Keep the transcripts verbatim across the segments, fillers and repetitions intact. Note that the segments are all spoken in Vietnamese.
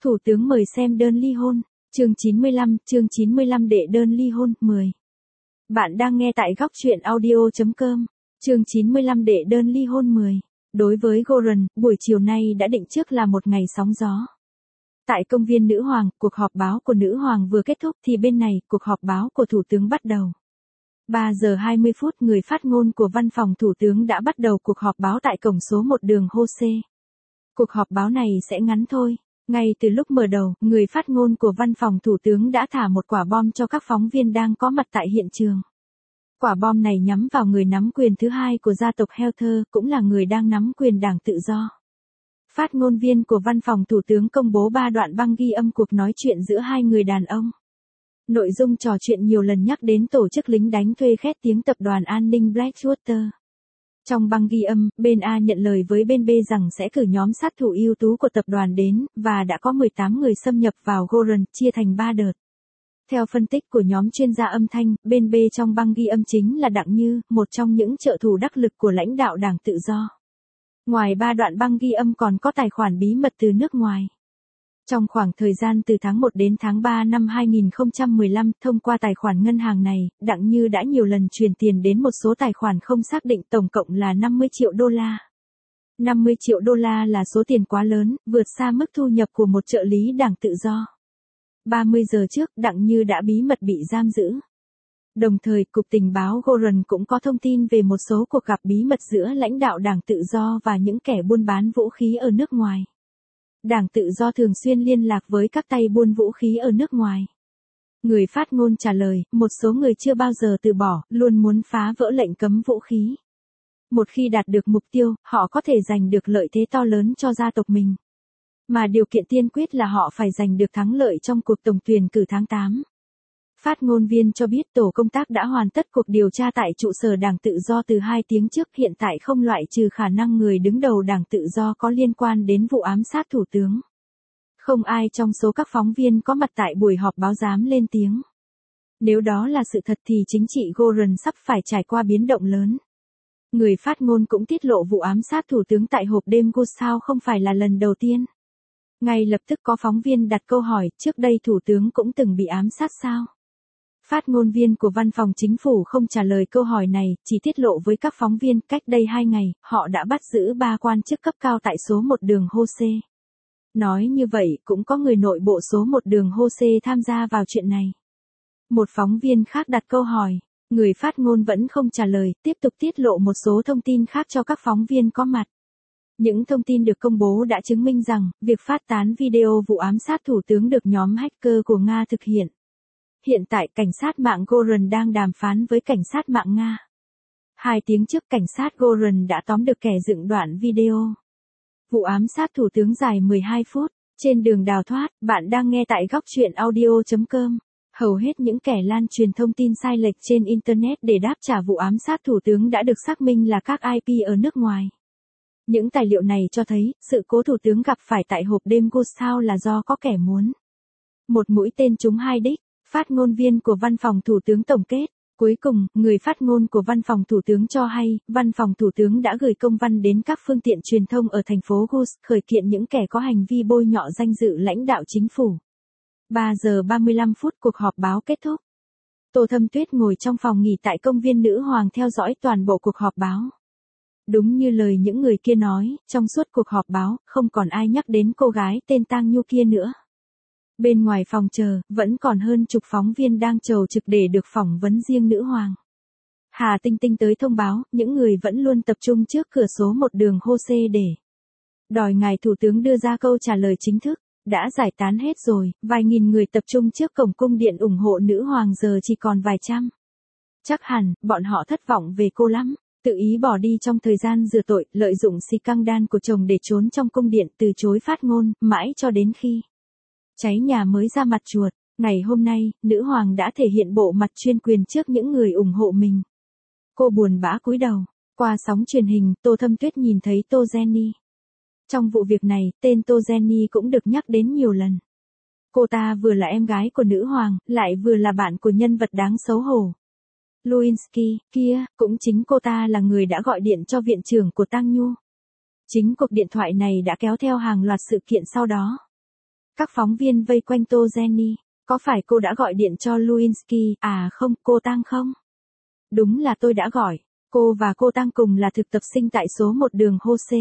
Thủ tướng mời xem đơn ly hôn, chương chín mươi lăm, chương chín mươi lăm đệ đơn ly hôn, mười. Bạn đang nghe tại góc truyện audio chấm com, chương chín mươi lăm đệ đơn ly hôn mười. Đối với Goran, buổi chiều nay đã định trước là một ngày sóng gió. Tại công viên Nữ Hoàng, cuộc họp báo của Nữ Hoàng vừa kết thúc thì bên này, cuộc họp báo của Thủ tướng bắt đầu. ba giờ hai mươi phút người phát ngôn của văn phòng Thủ tướng đã bắt đầu cuộc họp báo tại cổng số một đường Jose. Cuộc họp báo này sẽ ngắn thôi. Ngay từ lúc mở đầu, người phát ngôn của văn phòng Thủ tướng đã thả một quả bom cho các phóng viên đang có mặt tại hiện trường. Quả bom này nhắm vào người nắm quyền thứ hai của gia tộc Helther, cũng là người đang nắm quyền Đảng Tự Do. Phát ngôn viên của văn phòng Thủ tướng công bố ba đoạn băng ghi âm cuộc nói chuyện giữa hai người đàn ông. Nội dung trò chuyện nhiều lần nhắc đến tổ chức lính đánh thuê khét tiếng tập đoàn an ninh Blackwater. Trong băng ghi âm, bên A nhận lời với bên B rằng sẽ cử nhóm sát thủ ưu tú của tập đoàn đến, và đã có mười tám người xâm nhập vào Goran, chia thành ba đợt. Theo phân tích của nhóm chuyên gia âm thanh, bên B trong băng ghi âm chính là Đặng Như, một trong những trợ thủ đắc lực của lãnh đạo Đảng Tự Do. Ngoài ba đoạn băng ghi âm còn có tài khoản bí mật từ nước ngoài. Trong khoảng thời gian từ tháng một đến tháng ba năm hai nghìn không trăm mười lăm, thông qua tài khoản ngân hàng này, Đặng Như đã nhiều lần chuyển tiền đến một số tài khoản không xác định, tổng cộng là năm mươi triệu đô la. năm mươi triệu đô la là số tiền quá lớn, vượt xa mức thu nhập của một trợ lý Đảng Tự Do. ba mươi giờ trước, Đặng Như đã bí mật bị giam giữ. Đồng thời, Cục Tình báo Goran cũng có thông tin về một số cuộc gặp bí mật giữa lãnh đạo Đảng Tự Do và những kẻ buôn bán vũ khí ở nước ngoài. Đảng Tự Do thường xuyên liên lạc với các tay buôn vũ khí ở nước ngoài. Người phát ngôn trả lời, một số người chưa bao giờ từ bỏ, luôn muốn phá vỡ lệnh cấm vũ khí. Một khi đạt được mục tiêu, họ có thể giành được lợi thế to lớn cho gia tộc mình. Mà điều kiện tiên quyết là họ phải giành được thắng lợi trong cuộc tổng tuyển cử tháng tám. Phát ngôn viên cho biết tổ công tác đã hoàn tất cuộc điều tra tại trụ sở Đảng Tự Do từ hai tiếng trước, hiện tại không loại trừ khả năng người đứng đầu Đảng Tự Do có liên quan đến vụ ám sát thủ tướng. Không ai trong số các phóng viên có mặt tại buổi họp báo dám lên tiếng. Nếu đó là sự thật thì chính trị Goran sắp phải trải qua biến động lớn. Người phát ngôn cũng tiết lộ vụ ám sát thủ tướng tại hộp đêm Gustav không phải là lần đầu tiên. Ngay lập tức có phóng viên đặt câu hỏi, trước đây thủ tướng cũng từng bị ám sát sao? Phát ngôn viên của văn phòng chính phủ không trả lời câu hỏi này, chỉ tiết lộ với các phóng viên, cách đây hai ngày, họ đã bắt giữ ba quan chức cấp cao tại số một đường Jose. Nói như vậy, cũng có người nội bộ số một đường Jose tham gia vào chuyện này. Một phóng viên khác đặt câu hỏi, người phát ngôn vẫn không trả lời, tiếp tục tiết lộ một số thông tin khác cho các phóng viên có mặt. Những thông tin được công bố đã chứng minh rằng, việc phát tán video vụ ám sát thủ tướng được nhóm hacker của Nga thực hiện. Hiện tại, cảnh sát mạng Goran đang đàm phán với cảnh sát mạng Nga. Hai tiếng trước, cảnh sát Goran đã tóm được kẻ dựng đoạn video. Vụ ám sát thủ tướng dài mười hai phút. Trên đường đào thoát, bạn đang nghe tại góc truyện audio chấm com. Hầu hết những kẻ lan truyền thông tin sai lệch trên Internet để đáp trả vụ ám sát thủ tướng đã được xác minh là các i pê ở nước ngoài. Những tài liệu này cho thấy, sự cố thủ tướng gặp phải tại hộp đêm Gustav là do có kẻ muốn. Một mũi tên trúng hai đích. Phát ngôn viên của văn phòng Thủ tướng tổng kết. Cuối cùng, người phát ngôn của văn phòng Thủ tướng cho hay, văn phòng Thủ tướng đã gửi công văn đến các phương tiện truyền thông ở thành phố Gus, khởi kiện những kẻ có hành vi bôi nhọ danh dự lãnh đạo chính phủ. ba giờ ba mươi lăm phút cuộc họp báo kết thúc. Tô Thâm Tuyết ngồi trong phòng nghỉ tại công viên Nữ Hoàng theo dõi toàn bộ cuộc họp báo. Đúng như lời những người kia nói, trong suốt cuộc họp báo, không còn ai nhắc đến cô gái tên Tang Nhu kia nữa. Bên ngoài phòng chờ, vẫn còn hơn chục phóng viên đang chầu trực để được phỏng vấn riêng nữ hoàng. Hà Tinh Tinh tới thông báo, những người vẫn luôn tập trung trước cửa số một đường Jose để đòi ngài thủ tướng đưa ra câu trả lời chính thức, đã giải tán hết rồi, vài nghìn người tập trung trước cổng cung điện ủng hộ nữ hoàng giờ chỉ còn vài trăm. Chắc hẳn, bọn họ thất vọng về cô lắm, tự ý bỏ đi trong thời gian rửa tội, lợi dụng scandal của chồng để trốn trong cung điện, từ chối phát ngôn, mãi cho đến khi cháy nhà mới ra mặt chuột. Ngày hôm nay, nữ hoàng đã thể hiện bộ mặt chuyên quyền trước những người ủng hộ mình. Cô buồn bã cúi đầu. Qua sóng truyền hình, Tô Thâm Tuyết nhìn thấy Tô Jenny. Trong vụ việc này, tên Tô Jenny cũng được nhắc đến nhiều lần. Cô ta vừa là em gái của nữ hoàng, lại vừa là bạn của nhân vật đáng xấu hổ Lewinsky, kia, cũng chính cô ta là người đã gọi điện cho viện trưởng của Tang Nhu. Chính cuộc điện thoại này đã kéo theo hàng loạt sự kiện sau đó. Các phóng viên vây quanh Tô Jenny. Có phải cô đã gọi điện cho Lewinsky? À không, cô Tang không? Đúng là tôi đã gọi. Cô và cô Tang cùng là thực tập sinh tại số một đường Hose.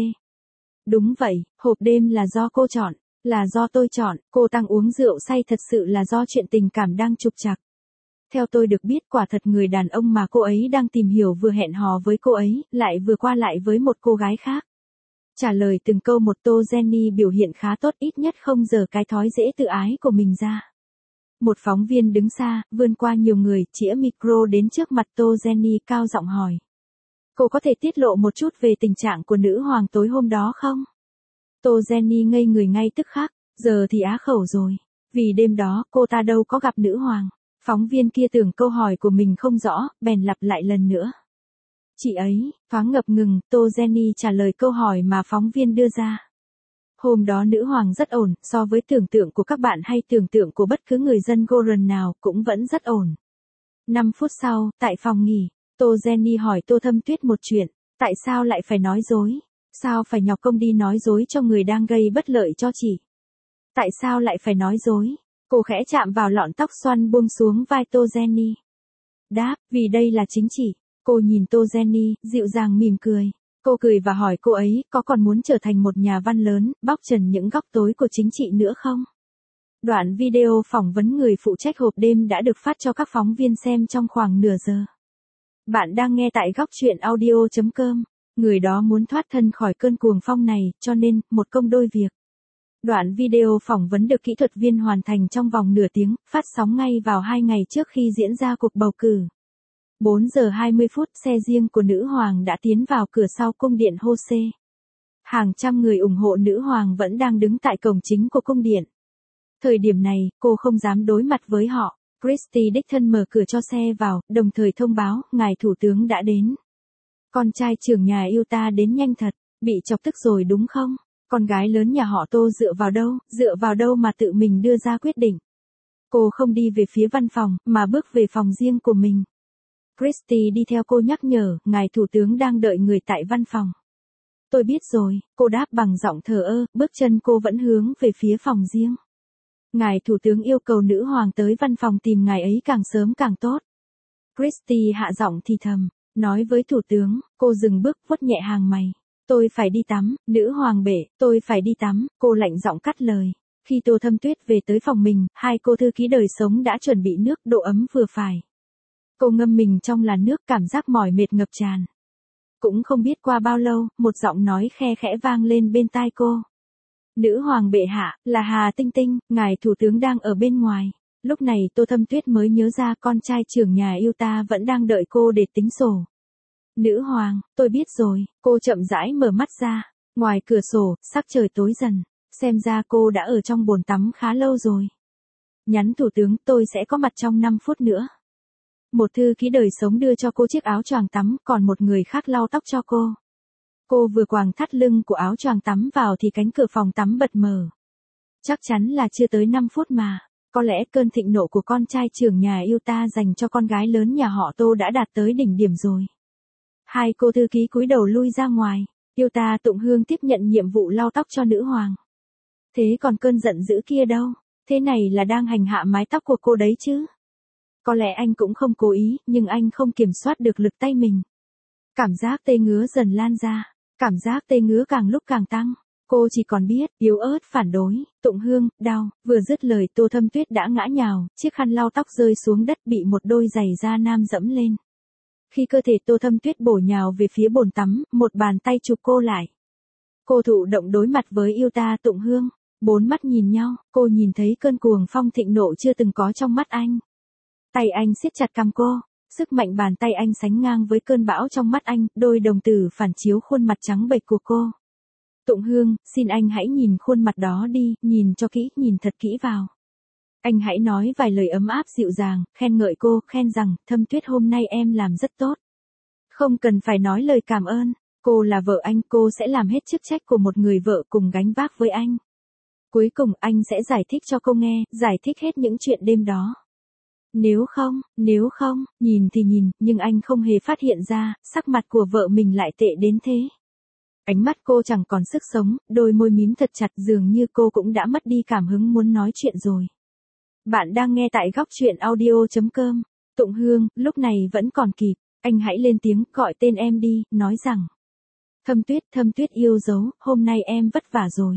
Đúng vậy, hộp đêm là do cô chọn. Là do tôi chọn. Cô Tang uống rượu say thật sự là do chuyện tình cảm đang trục trặc. Theo tôi được biết, quả thật người đàn ông mà cô ấy đang tìm hiểu vừa hẹn hò với cô ấy, lại vừa qua lại với một cô gái khác. Trả lời từng câu một, Tô Jenny biểu hiện khá tốt, ít nhất không giở cái thói dễ tự ái của mình ra. Một phóng viên đứng xa, vươn qua nhiều người, chĩa micro đến trước mặt Tô Jenny, cao giọng hỏi. Cô có thể tiết lộ một chút về tình trạng của nữ hoàng tối hôm đó không? Tô Jenny ngây người ngay tức khắc, giờ thì á khẩu rồi. Vì đêm đó, cô ta đâu có gặp nữ hoàng. Phóng viên kia tưởng câu hỏi của mình không rõ, bèn lặp lại lần nữa. Chị ấy, thoáng ngập ngừng, Tô Jenny trả lời câu hỏi mà phóng viên đưa ra. Hôm đó nữ hoàng rất ổn, so với tưởng tượng của các bạn hay tưởng tượng của bất cứ người dân Goron nào cũng vẫn rất ổn. Năm phút sau, tại phòng nghỉ, Tô Jenny hỏi Tô Thâm Tuyết một chuyện, tại sao lại phải nói dối? Sao phải nhọc công đi nói dối cho người đang gây bất lợi cho chị? Tại sao lại phải nói dối? Cô khẽ chạm vào lọn tóc xoăn buông xuống vai Tô Jenny. Đáp, vì đây là chính trị. Cô nhìn Tô Jenny, dịu dàng mỉm cười. Cô cười và hỏi cô ấy có còn muốn trở thành một nhà văn lớn, bóc trần những góc tối của chính trị nữa không? Đoạn video phỏng vấn người phụ trách hộp đêm đã được phát cho các phóng viên xem trong khoảng nửa giờ. Bạn đang nghe tại góc truyện audio chấm com. Người đó muốn thoát thân khỏi cơn cuồng phong này, cho nên, một công đôi việc. Đoạn video phỏng vấn được kỹ thuật viên hoàn thành trong vòng nửa tiếng, phát sóng ngay vào hai ngày trước khi diễn ra cuộc bầu cử. bốn giờ hai mươi phút, xe riêng của nữ hoàng đã tiến vào cửa sau cung điện Hose. Hàng trăm người ủng hộ nữ hoàng vẫn đang đứng tại cổng chính của cung điện. Thời điểm này, cô không dám đối mặt với họ. Christy đích thân mở cửa cho xe vào, đồng thời thông báo, ngài thủ tướng đã đến. Con trai trưởng nhà Utah đến nhanh thật, bị chọc tức rồi đúng không? Con gái lớn nhà họ Tô dựa vào đâu, dựa vào đâu mà tự mình đưa ra quyết định. Cô không đi về phía văn phòng, mà bước về phòng riêng của mình. Christy đi theo cô nhắc nhở, ngài thủ tướng đang đợi người tại văn phòng. Tôi biết rồi, cô đáp bằng giọng thờ ơ, bước chân cô vẫn hướng về phía phòng riêng. Ngài thủ tướng yêu cầu nữ hoàng tới văn phòng tìm ngài ấy càng sớm càng tốt. Christy hạ giọng thì thầm, nói với thủ tướng, cô dừng bước vuốt nhẹ hàng mày. Tôi phải đi tắm, nữ hoàng bệ, tôi phải đi tắm, cô lạnh giọng cắt lời. Khi Tô Thâm Tuyết về tới phòng mình, hai cô thư ký đời sống đã chuẩn bị nước, độ ấm vừa phải. Cô ngâm mình trong làn nước, cảm giác mỏi mệt ngập tràn. Cũng không biết qua bao lâu, một giọng nói khe khẽ vang lên bên tai cô. Nữ hoàng bệ hạ, là Hà Tinh Tinh, ngài thủ tướng đang ở bên ngoài. Lúc này Tô Thâm Tuyết mới nhớ ra con trai trưởng nhà Utah vẫn đang đợi cô để tính sổ. Nữ hoàng, tôi biết rồi, cô chậm rãi mở mắt ra. Ngoài cửa sổ, sắc trời tối dần. Xem ra cô đã ở trong bồn tắm khá lâu rồi. Nhắn thủ tướng, tôi sẽ có mặt trong năm phút nữa. Một thư ký đời sống đưa cho cô chiếc áo choàng tắm, còn một người khác lau tóc cho cô. Cô vừa quàng thắt lưng của áo choàng tắm vào thì cánh cửa phòng tắm bật mở. Chắc chắn là chưa tới năm phút mà. Có lẽ cơn thịnh nộ của con trai trưởng nhà Utah dành cho con gái lớn nhà họ Tô đã đạt tới đỉnh điểm rồi. Hai cô thư ký cúi đầu lui ra ngoài. Utah Tụng Hương tiếp nhận nhiệm vụ lau tóc cho nữ hoàng. Thế còn cơn giận dữ kia đâu? Thế này là đang hành hạ mái tóc của cô đấy chứ? Có lẽ anh cũng không cố ý, nhưng anh không kiểm soát được lực tay mình. Cảm giác tê ngứa dần lan ra. Cảm giác tê ngứa càng lúc càng tăng. Cô chỉ còn biết, yếu ớt phản đối, Tụng Hương, đau. Vừa dứt lời Tô Thâm Tuyết đã ngã nhào, chiếc khăn lau tóc rơi xuống đất bị một đôi giày da nam dẫm lên. Khi cơ thể Tô Thâm Tuyết bổ nhào về phía bồn tắm, một bàn tay chụp cô lại. Cô thụ động đối mặt với Utah Tụng Hương. Bốn mắt nhìn nhau, cô nhìn thấy cơn cuồng phong thịnh nộ chưa từng có trong mắt anh. Tay anh siết chặt cằm cô, sức mạnh bàn tay anh sánh ngang với cơn bão trong mắt anh, đôi đồng tử phản chiếu khuôn mặt trắng bệch của cô. Tụng Hương, xin anh hãy nhìn khuôn mặt đó đi, nhìn cho kỹ, nhìn thật kỹ vào. Anh hãy nói vài lời ấm áp dịu dàng, khen ngợi cô, khen rằng, Thâm Tuyết hôm nay em làm rất tốt. Không cần phải nói lời cảm ơn, cô là vợ anh, cô sẽ làm hết chức trách của một người vợ cùng gánh vác với anh. Cuối cùng anh sẽ giải thích cho cô nghe, giải thích hết những chuyện đêm đó. Nếu không, nếu không, nhìn thì nhìn, nhưng anh không hề phát hiện ra, sắc mặt của vợ mình lại tệ đến thế. Ánh mắt cô chẳng còn sức sống, đôi môi mím thật chặt dường như cô cũng đã mất đi cảm hứng muốn nói chuyện rồi. Bạn đang nghe tại góc chuyện audio chấm com. Tụng Hương, lúc này vẫn còn kịp, anh hãy lên tiếng gọi tên em đi, nói rằng. Thâm Tuyết, Thâm Tuyết yêu dấu, hôm nay em vất vả rồi.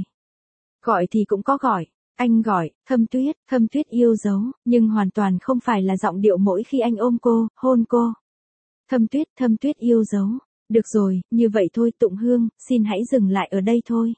Gọi thì cũng có gọi. Anh gọi, Thâm Tuyết, Thâm Tuyết yêu dấu, nhưng hoàn toàn không phải là giọng điệu mỗi khi anh ôm cô, hôn cô. Thâm Tuyết, Thâm Tuyết yêu dấu. Được rồi, như vậy thôi Tụng Hương, xin hãy dừng lại ở đây thôi.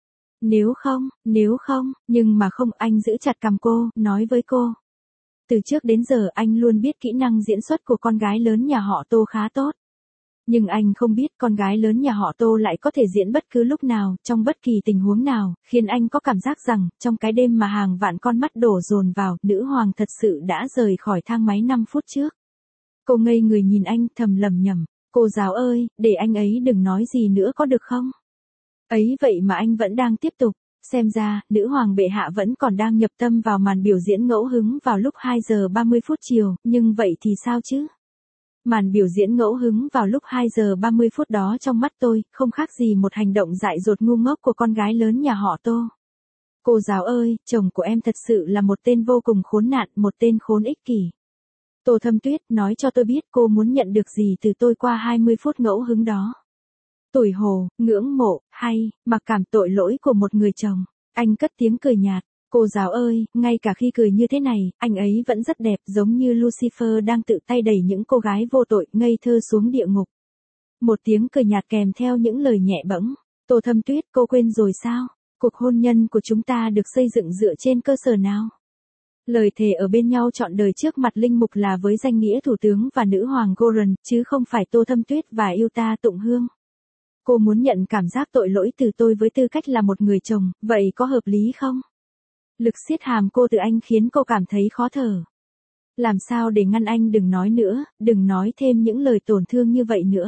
Nếu không, nếu không, nhưng mà không, anh giữ chặt cằm cô, nói với cô. Từ trước đến giờ anh luôn biết kỹ năng diễn xuất của con gái lớn nhà họ Tô khá tốt. Nhưng anh không biết con gái lớn nhà họ Tô lại có thể diễn bất cứ lúc nào, trong bất kỳ tình huống nào, khiến anh có cảm giác rằng, trong cái đêm mà hàng vạn con mắt đổ dồn vào, nữ hoàng thật sự đã rời khỏi thang máy năm phút trước. Cô ngây người nhìn anh, thầm lầm nhầm, cô giáo ơi, để anh ấy đừng nói gì nữa có được không? Ấy vậy mà anh vẫn đang tiếp tục, xem ra, nữ hoàng bệ hạ vẫn còn đang nhập tâm vào màn biểu diễn ngẫu hứng vào lúc hai giờ ba mươi phút chiều, nhưng vậy thì sao chứ? Màn biểu diễn ngẫu hứng vào lúc hai giờ ba mươi phút đó trong mắt tôi, không khác gì một hành động dại dột ngu ngốc của con gái lớn nhà họ Tô. Cô giáo ơi, chồng của em thật sự là một tên vô cùng khốn nạn, một tên khốn ích kỷ. Tô Thâm Tuyết, nói cho tôi biết cô muốn nhận được gì từ tôi qua hai mươi phút ngẫu hứng đó. Tủi hổ, ngưỡng mộ, hay, mặc cảm tội lỗi của một người chồng. Anh cất tiếng cười nhạt. Cô giáo ơi, ngay cả khi cười như thế này, anh ấy vẫn rất đẹp giống như Lucifer đang tự tay đẩy những cô gái vô tội ngây thơ xuống địa ngục. Một tiếng cười nhạt kèm theo những lời nhẹ bẫng. Tô Thâm Tuyết, cô quên rồi sao? Cuộc hôn nhân của chúng ta được xây dựng dựa trên cơ sở nào? Lời thề ở bên nhau trọn đời trước mặt linh mục là với danh nghĩa thủ tướng và nữ hoàng Goran, chứ không phải Tô Thâm Tuyết và yêu ta Tụng Hương. Cô muốn nhận cảm giác tội lỗi từ tôi với tư cách là một người chồng, vậy có hợp lý không? Lực siết hàm cô từ anh khiến cô cảm thấy khó thở. Làm sao để ngăn anh đừng nói nữa, đừng nói thêm những lời tổn thương như vậy nữa.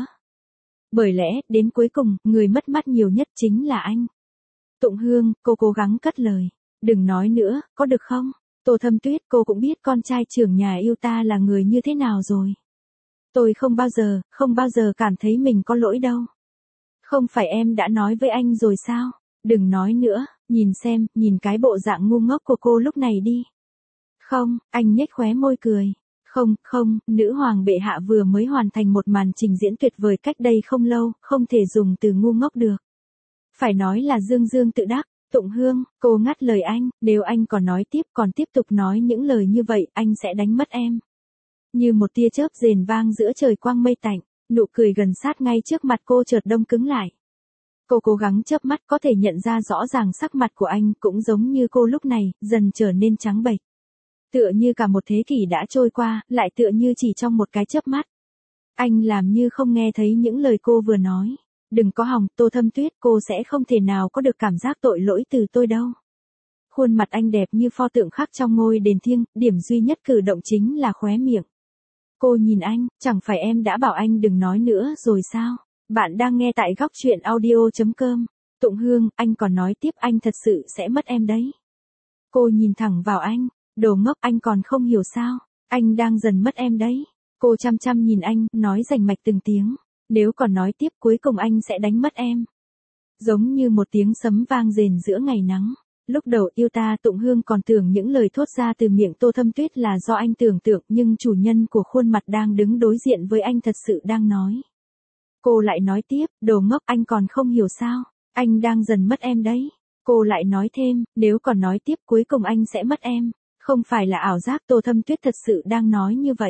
Bởi lẽ, đến cuối cùng, người mất mát nhiều nhất chính là anh. Tụng Hương, cô cố gắng cất lời. Đừng nói nữa, có được không? Tô Thâm Tuyết, cô cũng biết con trai trưởng nhà yêu ta là người như thế nào rồi. Tôi không bao giờ, không bao giờ cảm thấy mình có lỗi đâu. Không phải em đã nói với anh rồi sao? Đừng nói nữa, nhìn xem, nhìn cái bộ dạng ngu ngốc của cô lúc này đi. Không, anh nhếch khóe môi cười. Không, không, nữ hoàng bệ hạ vừa mới hoàn thành một màn trình diễn tuyệt vời cách đây không lâu, không thể dùng từ ngu ngốc được. Phải nói là dương dương tự đắc. Tụng Hương, cô ngắt lời anh, nếu anh còn nói tiếp còn tiếp tục nói những lời như vậy, anh sẽ đánh mất em. Như một tia chớp rền vang giữa trời quang mây tạnh, nụ cười gần sát ngay trước mặt cô chợt đông cứng lại. Cô cố gắng chớp mắt có thể nhận ra rõ ràng sắc mặt của anh cũng giống như cô lúc này, dần trở nên trắng bệch. Tựa như cả một thế kỷ đã trôi qua, lại tựa như chỉ trong một cái chớp mắt. Anh làm như không nghe thấy những lời cô vừa nói. Đừng có hòng, Tô Thâm Tuyết, cô sẽ không thể nào có được cảm giác tội lỗi từ tôi đâu. Khuôn mặt anh đẹp như pho tượng khắc trong ngôi đền thiêng, điểm duy nhất cử động chính là khóe miệng. Cô nhìn anh, chẳng phải em đã bảo anh đừng nói nữa rồi sao? Bạn đang nghe tại góc chuyện audio chấm com. Tụng Hương, anh còn nói tiếp anh thật sự sẽ mất em đấy. Cô nhìn thẳng vào anh, đồ ngốc anh còn không hiểu sao, anh đang dần mất em đấy. Cô chăm chăm nhìn anh, nói rành mạch từng tiếng. Nếu còn nói tiếp cuối cùng anh sẽ đánh mất em. Giống như một tiếng sấm vang rền giữa ngày nắng. Lúc đầu yêu ta Tụng Hương còn tưởng những lời thốt ra từ miệng Tô Thâm Tuyết là do anh tưởng tượng, nhưng chủ nhân của khuôn mặt đang đứng đối diện với anh thật sự đang nói. Cô lại nói tiếp, đồ ngốc anh còn không hiểu sao, anh đang dần mất em đấy. Cô lại nói thêm, nếu còn nói tiếp cuối cùng anh sẽ mất em. Không phải là ảo giác, Tô Thâm Tuyết thật sự đang nói như vậy.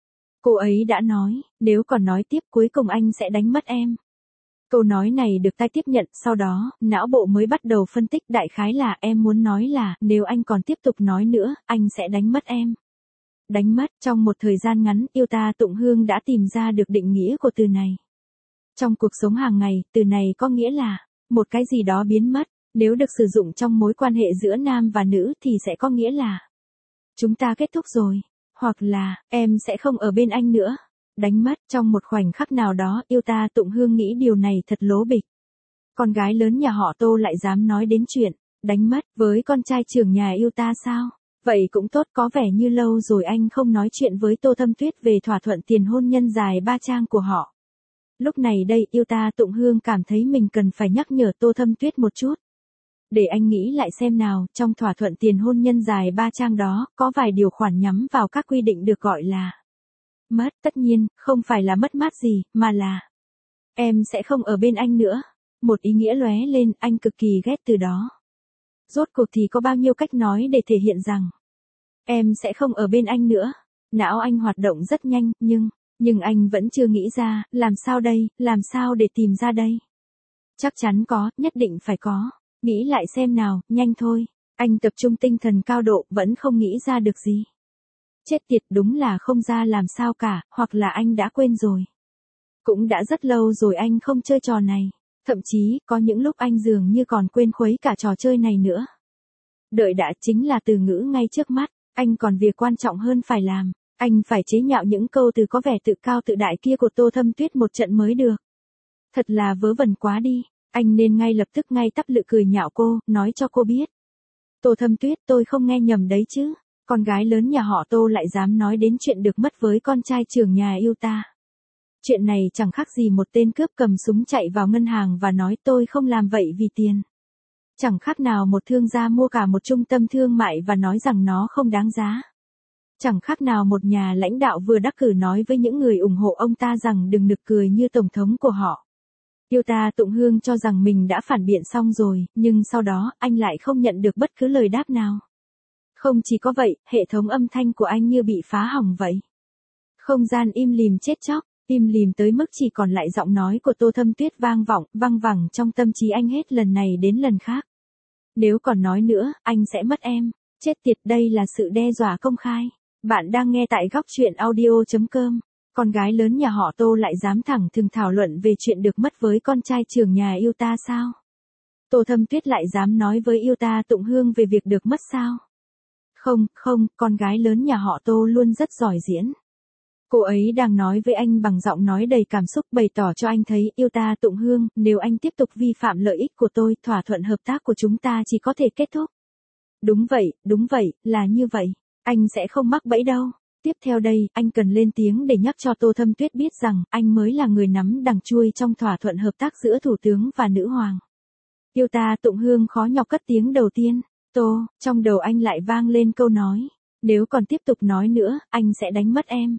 Cô ấy đã nói, nếu còn nói tiếp cuối cùng anh sẽ đánh mất em. Câu nói này được tai tiếp nhận, sau đó, não bộ mới bắt đầu phân tích, đại khái là em muốn nói là, nếu anh còn tiếp tục nói nữa, anh sẽ đánh mất em. Đánh mất, trong một thời gian ngắn, yêu ta Tụng Hương đã tìm ra được định nghĩa của từ này. Trong cuộc sống hàng ngày, từ này có nghĩa là, một cái gì đó biến mất, nếu được sử dụng trong mối quan hệ giữa nam và nữ thì sẽ có nghĩa là, chúng ta kết thúc rồi. Hoặc là, em sẽ không ở bên anh nữa. Đánh mất, trong một khoảnh khắc nào đó, yêu ta Tụng Hương nghĩ điều này thật lố bịch. Con gái lớn nhà họ Tô lại dám nói đến chuyện, đánh mất, với con trai trưởng nhà yêu ta sao? Vậy cũng tốt, có vẻ như lâu rồi anh không nói chuyện với Tô Thâm Tuyết về thỏa thuận tiền hôn nhân dài ba trang của họ. Lúc này đây yêu ta Tụng Hương cảm thấy mình cần phải nhắc nhở Tô Thâm Tuyết một chút. Để anh nghĩ lại xem nào, trong thỏa thuận tiền hôn nhân dài ba trang đó, có vài điều khoản nhắm vào các quy định được gọi là mất, tất nhiên, không phải là mất mát gì, mà là em sẽ không ở bên anh nữa. Một ý nghĩa lóe lên, anh cực kỳ ghét từ đó. Rốt cuộc thì có bao nhiêu cách nói để thể hiện rằng em sẽ không ở bên anh nữa. Não anh hoạt động rất nhanh, nhưng, nhưng anh vẫn chưa nghĩ ra, làm sao đây, làm sao để tìm ra đây. Chắc chắn có, nhất định phải có. Nghĩ lại xem nào, nhanh thôi. Anh tập trung tinh thần cao độ, vẫn không nghĩ ra được gì. Chết tiệt, đúng là không ra làm sao cả, hoặc là anh đã quên rồi. Cũng đã rất lâu rồi anh không chơi trò này. Thậm chí, có những lúc anh dường như còn quên khuấy cả trò chơi này nữa. Đợi đã, chính là từ ngữ ngay trước mắt. Anh còn việc quan trọng hơn phải làm. Anh phải chế nhạo những câu từ có vẻ tự cao tự đại kia của Tô Thâm Tuyết một trận mới được. Thật là vớ vẩn quá đi. Anh nên ngay lập tức ngay tắp lự cười nhạo cô, nói cho cô biết. Tô Thâm Tuyết, tôi không nghe nhầm đấy chứ. Con gái lớn nhà họ Tô lại dám nói đến chuyện được mất với con trai trưởng nhà yêu ta. Chuyện này chẳng khác gì một tên cướp cầm súng chạy vào ngân hàng và nói tôi không làm vậy vì tiền. Chẳng khác nào một thương gia mua cả một trung tâm thương mại và nói rằng nó không đáng giá. Chẳng khác nào một nhà lãnh đạo vừa đắc cử nói với những người ủng hộ ông ta rằng đừng nực cười như tổng thống của họ. Yêu ta Tụng Hương cho rằng mình đã phản biện xong rồi, nhưng sau đó anh lại không nhận được bất cứ lời đáp nào. Không chỉ có vậy, hệ thống âm thanh của anh như bị phá hỏng vậy. Không gian im lìm chết chóc, im lìm tới mức chỉ còn lại giọng nói của Tô Thâm Tuyết vang vọng, văng vẳng trong tâm trí anh hết lần này đến lần khác. Nếu còn nói nữa, anh sẽ mất em. Chết tiệt, đây là sự đe dọa công khai. Bạn đang nghe tại góc truyện audio chấm com. Con gái lớn nhà họ Tô lại dám thẳng thừng thảo luận về chuyện được mất với con trai trưởng nhà yêu ta sao? Tô Thâm Tuyết lại dám nói với yêu ta Tụng Hương về việc được mất sao? Không, không, con gái lớn nhà họ Tô luôn rất giỏi diễn. Cô ấy đang nói với anh bằng giọng nói đầy cảm xúc, bày tỏ cho anh thấy, yêu ta Tụng Hương, nếu anh tiếp tục vi phạm lợi ích của tôi, thỏa thuận hợp tác của chúng ta chỉ có thể kết thúc. Đúng vậy, đúng vậy, là như vậy. Anh sẽ không mắc bẫy đâu. Tiếp theo đây, anh cần lên tiếng để nhắc cho Tô Thâm Tuyết biết rằng, anh mới là người nắm đằng chui trong thỏa thuận hợp tác giữa Thủ tướng và Nữ Hoàng. Yêu ta Tụng Hương khó nhọc cất tiếng đầu tiên. Tô, trong đầu anh lại vang lên câu nói. Nếu còn tiếp tục nói nữa, anh sẽ đánh mất em.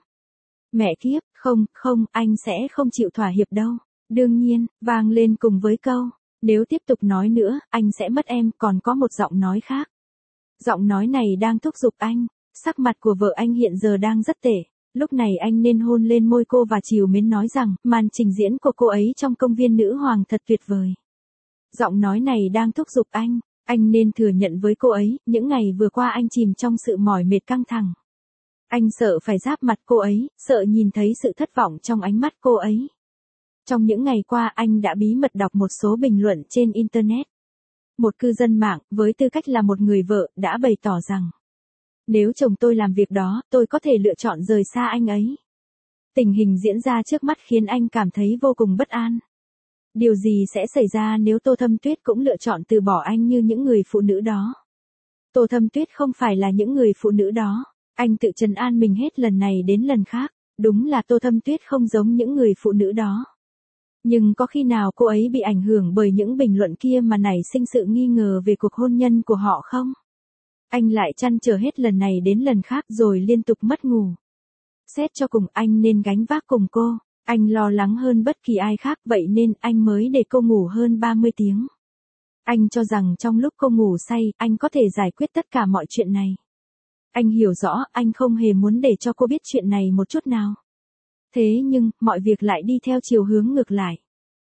Mẹ kiếp, không, không, anh sẽ không chịu thỏa hiệp đâu. Đương nhiên, vang lên cùng với câu. Nếu tiếp tục nói nữa, anh sẽ mất em, còn có một giọng nói khác. Giọng nói này đang thúc giục anh. Sắc mặt của vợ anh hiện giờ đang rất tệ. Lúc này anh nên hôn lên môi cô và trìu mến nói rằng, màn trình diễn của cô ấy trong công viên Nữ Hoàng thật tuyệt vời. Giọng nói này đang thúc giục anh. Anh nên thừa nhận với cô ấy, những ngày vừa qua anh chìm trong sự mỏi mệt căng thẳng. Anh sợ phải giáp mặt cô ấy, sợ nhìn thấy sự thất vọng trong ánh mắt cô ấy. Trong những ngày qua anh đã bí mật đọc một số bình luận trên Internet. Một cư dân mạng, với tư cách là một người vợ, đã bày tỏ rằng, nếu chồng tôi làm việc đó, tôi có thể lựa chọn rời xa anh ấy. Tình hình diễn ra trước mắt khiến anh cảm thấy vô cùng bất an. Điều gì sẽ xảy ra nếu Tô Thâm Tuyết cũng lựa chọn từ bỏ anh như những người phụ nữ đó? Tô Thâm Tuyết không phải là những người phụ nữ đó. Anh tự trấn an mình hết lần này đến lần khác. Đúng là Tô Thâm Tuyết không giống những người phụ nữ đó. Nhưng có khi nào cô ấy bị ảnh hưởng bởi những bình luận kia mà nảy sinh sự nghi ngờ về cuộc hôn nhân của họ không? Anh lại trăn trở hết lần này đến lần khác rồi liên tục mất ngủ. Xét cho cùng anh nên gánh vác cùng cô. Anh lo lắng hơn bất kỳ ai khác, vậy nên anh mới để cô ngủ hơn ba mươi tiếng. Anh cho rằng trong lúc cô ngủ say, anh có thể giải quyết tất cả mọi chuyện này. Anh hiểu rõ, anh không hề muốn để cho cô biết chuyện này một chút nào. Thế nhưng, mọi việc lại đi theo chiều hướng ngược lại.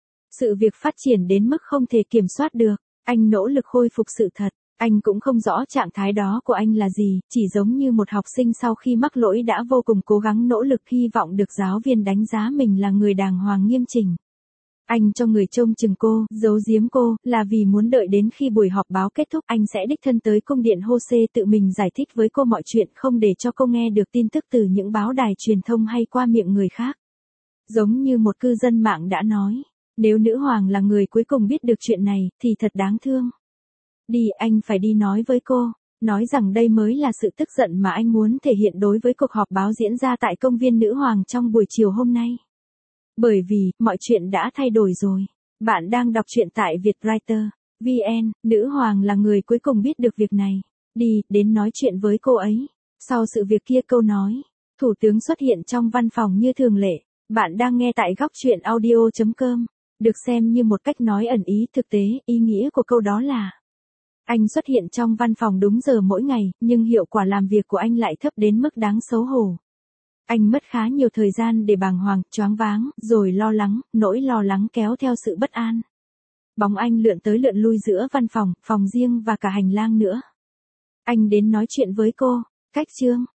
Sự việc phát triển đến mức không thể kiểm soát được. Anh nỗ lực khôi phục sự thật. Anh cũng không rõ trạng thái đó của anh là gì, chỉ giống như một học sinh sau khi mắc lỗi đã vô cùng cố gắng nỗ lực hy vọng được giáo viên đánh giá mình là người đàng hoàng nghiêm chỉnh. Anh cho người trông chừng cô, giấu giếm cô, là vì muốn đợi đến khi buổi họp báo kết thúc anh sẽ đích thân tới cung điện Hô Xê tự mình giải thích với cô mọi chuyện, không để cho cô nghe được tin tức từ những báo đài truyền thông hay qua miệng người khác. Giống như một cư dân mạng đã nói, nếu nữ hoàng là người cuối cùng biết được chuyện này, thì thật đáng thương. Đi, anh phải đi nói với cô, nói rằng đây mới là sự tức giận mà anh muốn thể hiện đối với cuộc họp báo diễn ra tại công viên Nữ Hoàng trong buổi chiều hôm nay. Bởi vì, mọi chuyện đã thay đổi rồi. Bạn đang đọc truyện tại Vietwriter chấm vn, nữ hoàng là người cuối cùng biết được việc này. Đi, đến nói chuyện với cô ấy. Sau sự việc kia câu nói, thủ tướng xuất hiện trong văn phòng như thường lệ. Bạn đang nghe tại góc truyện audio chấm com. Được xem như một cách nói ẩn ý, thực tế, ý nghĩa của câu đó là anh xuất hiện trong văn phòng đúng giờ mỗi ngày, nhưng hiệu quả làm việc của anh lại thấp đến mức đáng xấu hổ. Anh mất khá nhiều thời gian để bàng hoàng, choáng váng, rồi lo lắng, nỗi lo lắng kéo theo sự bất an. Bóng anh lượn tới lượn lui giữa văn phòng, phòng riêng và cả hành lang nữa. Anh đến nói chuyện với cô. Cách chương